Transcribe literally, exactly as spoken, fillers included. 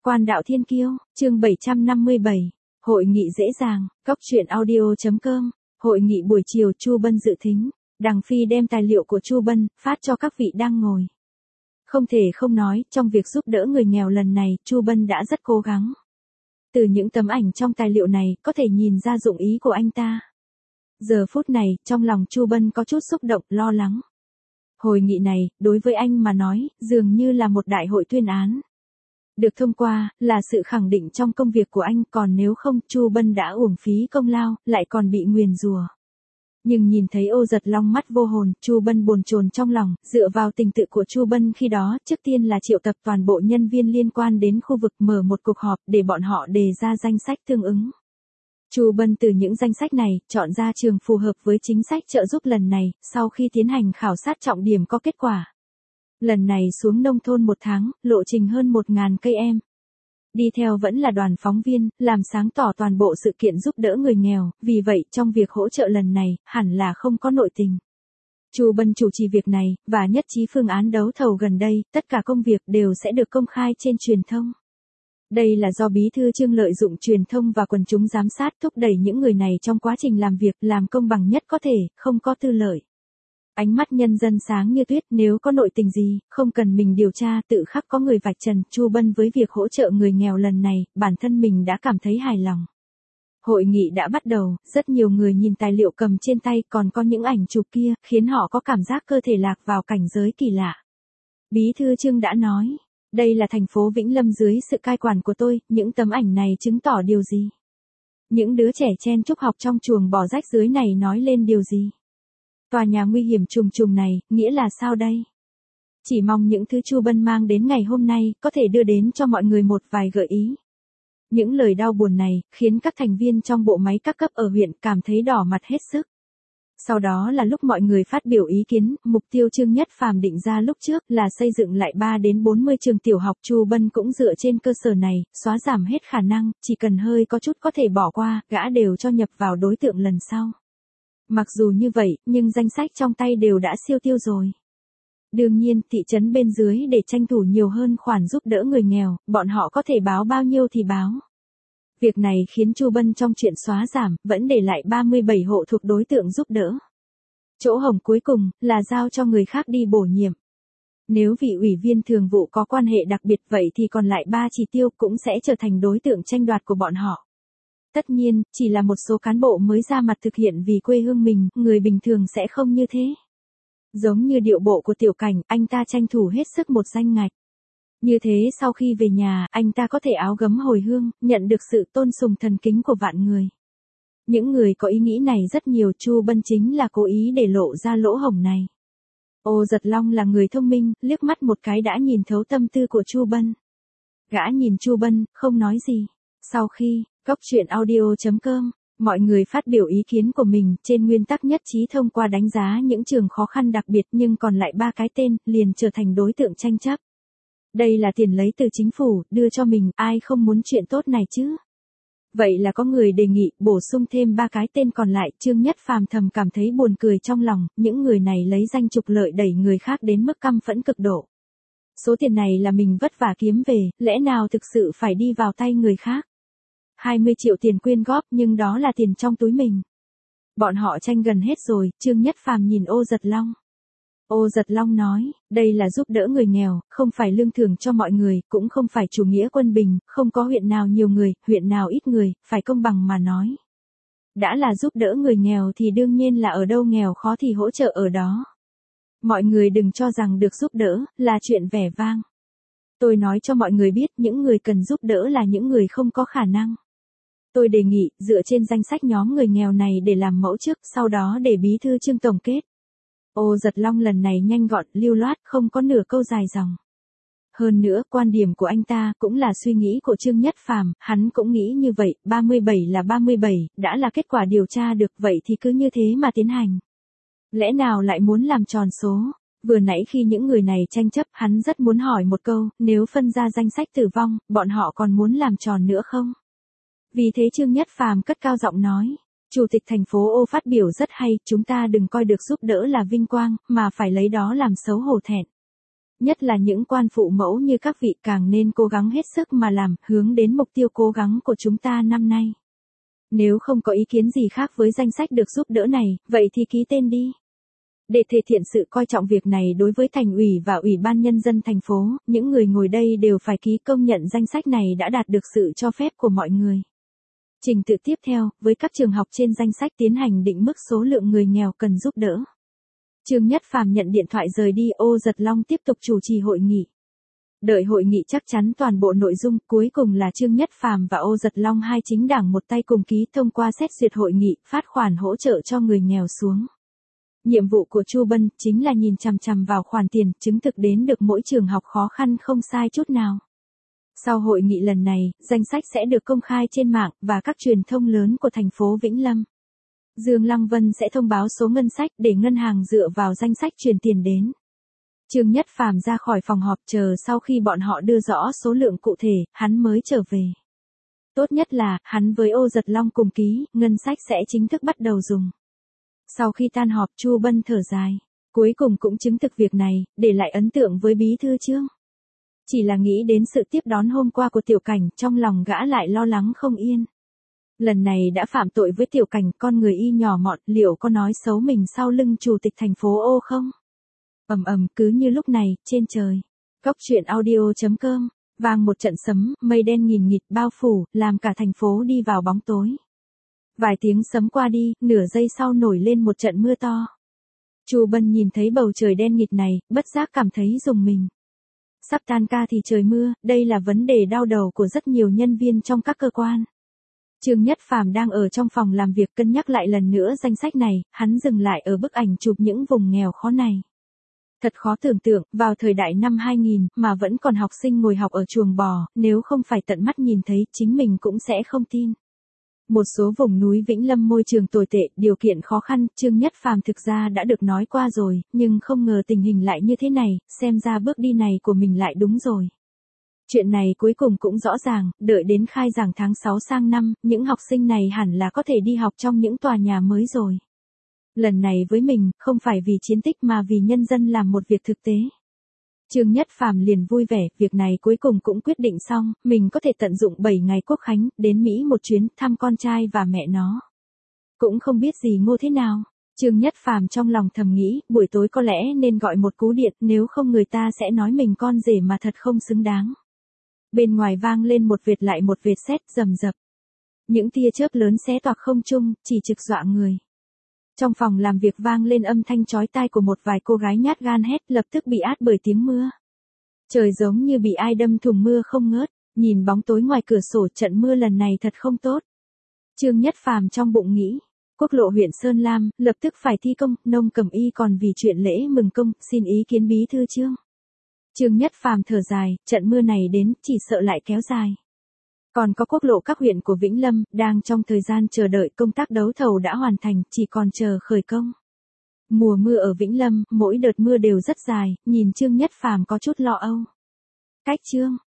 Quan đạo thiên kiêu, chương bảy trăm năm mươi bảy, hội nghị dễ dàng, góc truyện audio chấm com, hội nghị buổi chiều Chu Bân dự thính, Đằng Phi đem tài liệu của Chu Bân phát cho các vị đang ngồi. Không thể không nói, trong việc giúp đỡ người nghèo lần này, Chu Bân đã rất cố gắng. Từ những tấm ảnh trong tài liệu này, có thể nhìn ra dụng ý của anh ta. Giờ phút này, trong lòng Chu Bân có chút xúc động, lo lắng. Hội nghị này, đối với anh mà nói, dường như là một đại hội tuyên án. Được thông qua, là sự khẳng định trong công việc của anh, còn nếu không, Chu Bân đã uổng phí công lao, lại còn bị nguyền rủa. Nhưng nhìn thấy Ô Giật Long mắt vô hồn, Chu Bân bồn chồn trong lòng, dựa vào tình tự của Chu Bân khi đó, trước tiên là triệu tập toàn bộ nhân viên liên quan đến khu vực mở một cuộc họp để bọn họ đề ra danh sách tương ứng. Chu Bân từ những danh sách này, chọn ra trường phù hợp với chính sách trợ giúp lần này, sau khi tiến hành khảo sát trọng điểm có kết quả. Lần này xuống nông thôn một tháng, lộ trình hơn một nghìn cây em. Đi theo vẫn là đoàn phóng viên, làm sáng tỏ toàn bộ sự kiện giúp đỡ người nghèo, vì vậy trong việc hỗ trợ lần này, hẳn là không có nội tình. Chu Bân chủ trì việc này, và nhất trí phương án đấu thầu gần đây, tất cả công việc đều sẽ được công khai trên truyền thông. Đây là do Bí thư Trương lợi dụng truyền thông và quần chúng giám sát thúc đẩy những người này trong quá trình làm việc làm công bằng nhất có thể, không có tư lợi. Ánh mắt nhân dân sáng như tuyết, nếu có nội tình gì, không cần mình điều tra, tự khắc có người vạch trần. Chu Bân với việc hỗ trợ người nghèo lần này, bản thân mình đã cảm thấy hài lòng. Hội nghị đã bắt đầu, rất nhiều người nhìn tài liệu cầm trên tay, còn có những ảnh chụp kia, khiến họ có cảm giác cơ thể lạc vào cảnh giới kỳ lạ. Bí thư Trương đã nói, đây là thành phố Vĩnh Lâm dưới sự cai quản của tôi, những tấm ảnh này chứng tỏ điều gì? Những đứa trẻ chen chúc học trong chuồng bò rách dưới này nói lên điều gì? Tòa nhà nguy hiểm trùng trùng này, nghĩa là sao đây? Chỉ mong những thứ Chu Bân mang đến ngày hôm nay, có thể đưa đến cho mọi người một vài gợi ý. Những lời đau buồn này, khiến các thành viên trong bộ máy các cấp ở huyện cảm thấy đỏ mặt hết sức. Sau đó là lúc mọi người phát biểu ý kiến, mục tiêu Trương Nhất Phàm định ra lúc trước là xây dựng lại ba đến bốn mươi trường tiểu học. Chu Bân cũng dựa trên cơ sở này, xóa giảm hết khả năng, chỉ cần hơi có chút có thể bỏ qua, gã đều cho nhập vào đối tượng lần sau. Mặc dù như vậy, nhưng danh sách trong tay đều đã siêu tiêu rồi. Đương nhiên, thị trấn bên dưới để tranh thủ nhiều hơn khoản giúp đỡ người nghèo, bọn họ có thể báo bao nhiêu thì báo. Việc này khiến Chu Bân trong chuyện xóa giảm, vẫn để lại ba mươi bảy hộ thuộc đối tượng giúp đỡ. Chỗ hổng cuối cùng, là giao cho người khác đi bổ nhiệm. Nếu vị ủy viên thường vụ có quan hệ đặc biệt vậy thì còn lại ba chỉ tiêu cũng sẽ trở thành đối tượng tranh đoạt của bọn họ. Tất nhiên, chỉ là một số cán bộ mới ra mặt thực hiện vì quê hương mình, người bình thường sẽ không như thế. Giống như điệu bộ của Tiểu Cảnh, anh ta tranh thủ hết sức một danh ngạch. Như thế sau khi về nhà, anh ta có thể áo gấm hồi hương, nhận được sự tôn sùng thần kính của vạn người. Những người có ý nghĩ này rất nhiều, Chu Bân chính là cố ý để lộ ra lỗ hổng này. Ô Giật Long là người thông minh, liếc mắt một cái đã nhìn thấu tâm tư của Chu Bân. Gã nhìn Chu Bân, không nói gì. Sau khi, góc truyện audio chấm com, mọi người phát biểu ý kiến của mình, trên nguyên tắc nhất trí thông qua đánh giá những trường khó khăn đặc biệt nhưng còn lại ba cái tên, liền trở thành đối tượng tranh chấp. Đây là tiền lấy từ chính phủ, đưa cho mình, ai không muốn chuyện tốt này chứ? Vậy là có người đề nghị, bổ sung thêm ba cái tên còn lại, Trương Nhất Phàm thầm cảm thấy buồn cười trong lòng, những người này lấy danh trục lợi đẩy người khác đến mức căm phẫn cực độ. Số tiền này là mình vất vả kiếm về, lẽ nào thực sự phải đi vào tay người khác? hai mươi triệu tiền quyên góp nhưng đó là tiền trong túi mình. Bọn họ tranh gần hết rồi, Trương Nhất Phàm nhìn Ô Giật Long. Ô Giật Long nói, đây là giúp đỡ người nghèo, không phải lương thưởng cho mọi người, cũng không phải chủ nghĩa quân bình, không có huyện nào nhiều người, huyện nào ít người, phải công bằng mà nói. Đã là giúp đỡ người nghèo thì đương nhiên là ở đâu nghèo khó thì hỗ trợ ở đó. Mọi người đừng cho rằng được giúp đỡ, là chuyện vẻ vang. Tôi nói cho mọi người biết những người cần giúp đỡ là những người không có khả năng. Tôi đề nghị, dựa trên danh sách nhóm người nghèo này để làm mẫu trước, sau đó để Bí thư Trương tổng kết. Ô Giật Long lần này nhanh gọn, lưu loát, không có nửa câu dài dòng. Hơn nữa, quan điểm của anh ta cũng là suy nghĩ của Trương Nhất Phàm, hắn cũng nghĩ như vậy, ba mươi bảy là ba mươi bảy, đã là kết quả điều tra được, vậy thì cứ như thế mà tiến hành. Lẽ nào lại muốn làm tròn số? Vừa nãy khi những người này tranh chấp, hắn rất muốn hỏi một câu, nếu phân ra danh sách tử vong, bọn họ còn muốn làm tròn nữa không? Vì thế Trương Nhất Phàm cất cao giọng nói, Chủ tịch thành phố Ô phát biểu rất hay, chúng ta đừng coi được giúp đỡ là vinh quang, mà phải lấy đó làm xấu hổ thẹn. Nhất là những quan phụ mẫu như các vị càng nên cố gắng hết sức mà làm, hướng đến mục tiêu cố gắng của chúng ta năm nay. Nếu không có ý kiến gì khác với danh sách được giúp đỡ này, vậy thì ký tên đi. Để thể hiện sự coi trọng việc này đối với thành ủy và ủy ban nhân dân thành phố, những người ngồi đây đều phải ký công nhận danh sách này đã đạt được sự cho phép của mọi người. Trình tự tiếp theo, với các trường học trên danh sách tiến hành định mức số lượng người nghèo cần giúp đỡ. Trương Nhất Phàm nhận điện thoại rời đi, Ô Giật Long tiếp tục chủ trì hội nghị. Đợi hội nghị chắc chắn toàn bộ nội dung, cuối cùng là Trương Nhất Phàm và Ô Giật Long hai chính đảng một tay cùng ký thông qua xét duyệt hội nghị, phát khoản hỗ trợ cho người nghèo xuống. Nhiệm vụ của Chu Bân chính là nhìn chằm chằm vào khoản tiền, chứng thực đến được mỗi trường học khó khăn không sai chút nào. Sau hội nghị lần này, danh sách sẽ được công khai trên mạng và các truyền thông lớn của thành phố Vĩnh Lâm. Dương Lăng Vân sẽ thông báo số ngân sách để ngân hàng dựa vào danh sách truyền tiền đến. Trương Nhất Phàm ra khỏi phòng họp chờ sau khi bọn họ đưa rõ số lượng cụ thể, hắn mới trở về. Tốt nhất là, hắn với Ô Giật Long cùng ký, ngân sách sẽ chính thức bắt đầu dùng. Sau khi tan họp, Chu Bân thở dài. Cuối cùng cũng chứng thực việc này, để lại ấn tượng với bí thư Trương. Chỉ là nghĩ đến sự tiếp đón hôm qua của Tiểu Cảnh, trong lòng gã lại lo lắng không yên. Lần này đã phạm tội với Tiểu Cảnh, con người y nhỏ mọn, liệu có nói xấu mình sau lưng chủ tịch thành phố Ô không? Ầm ầm, cứ như lúc này, trên trời. Góc truyện audio chấm com, vang một trận sấm, mây đen nghìn nghịt bao phủ, làm cả thành phố đi vào bóng tối. Vài tiếng sấm qua đi, nửa giây sau nổi lên một trận mưa to. Chu Bân nhìn thấy bầu trời đen nghịt này, bất giác cảm thấy rùng mình. Sắp tan ca thì trời mưa, đây là vấn đề đau đầu của rất nhiều nhân viên trong các cơ quan. Trương Nhất Phàm đang ở trong phòng làm việc cân nhắc lại lần nữa danh sách này, hắn dừng lại ở bức ảnh chụp những vùng nghèo khó này. Thật khó tưởng tượng, vào thời đại năm hai nghìn mà vẫn còn học sinh ngồi học ở chuồng bò, nếu không phải tận mắt nhìn thấy, chính mình cũng sẽ không tin. Một số vùng núi Vĩnh Lâm môi trường tồi tệ, điều kiện khó khăn, Trương Nhất Phàm thực ra đã được nói qua rồi, nhưng không ngờ tình hình lại như thế này, xem ra bước đi này của mình lại đúng rồi. Chuyện này cuối cùng cũng rõ ràng, đợi đến khai giảng tháng sáu sang năm, những học sinh này hẳn là có thể đi học trong những tòa nhà mới rồi. Lần này với mình, không phải vì chiến tích mà vì nhân dân làm một việc thực tế. Trương Nhất Phàm liền vui vẻ, việc này cuối cùng cũng quyết định xong, mình có thể tận dụng bảy ngày Quốc khánh, đến Mỹ một chuyến, thăm con trai và mẹ nó. Cũng không biết gì ngô thế nào. Trương Nhất Phàm trong lòng thầm nghĩ, buổi tối có lẽ nên gọi một cú điện, nếu không người ta sẽ nói mình con rể mà thật không xứng đáng. Bên ngoài vang lên một vệt lại một vệt sét rầm rập. Những tia chớp lớn xé toạc không trung, chỉ trực dọa người. Trong phòng làm việc vang lên âm thanh chói tai của một vài cô gái nhát gan hét, lập tức bị át bởi tiếng mưa. Trời giống như bị ai đâm thùng mưa không ngớt, nhìn bóng tối ngoài cửa sổ, trận mưa lần này thật không tốt. Trương Nhất Phàm trong bụng nghĩ, quốc lộ huyện Sơn Lam, lập tức phải thi công, Nông Cẩm Y còn vì chuyện lễ mừng công, xin ý kiến bí thư Trương. Trương Nhất Phàm thở dài, trận mưa này đến, chỉ sợ lại kéo dài. Còn có quốc lộ các huyện của Vĩnh Lâm, đang trong thời gian chờ đợi công tác đấu thầu đã hoàn thành, chỉ còn chờ khởi công. Mùa mưa ở Vĩnh Lâm, mỗi đợt mưa đều rất dài, nhìn Trương Nhất Phàm có chút lo âu. Cách Trương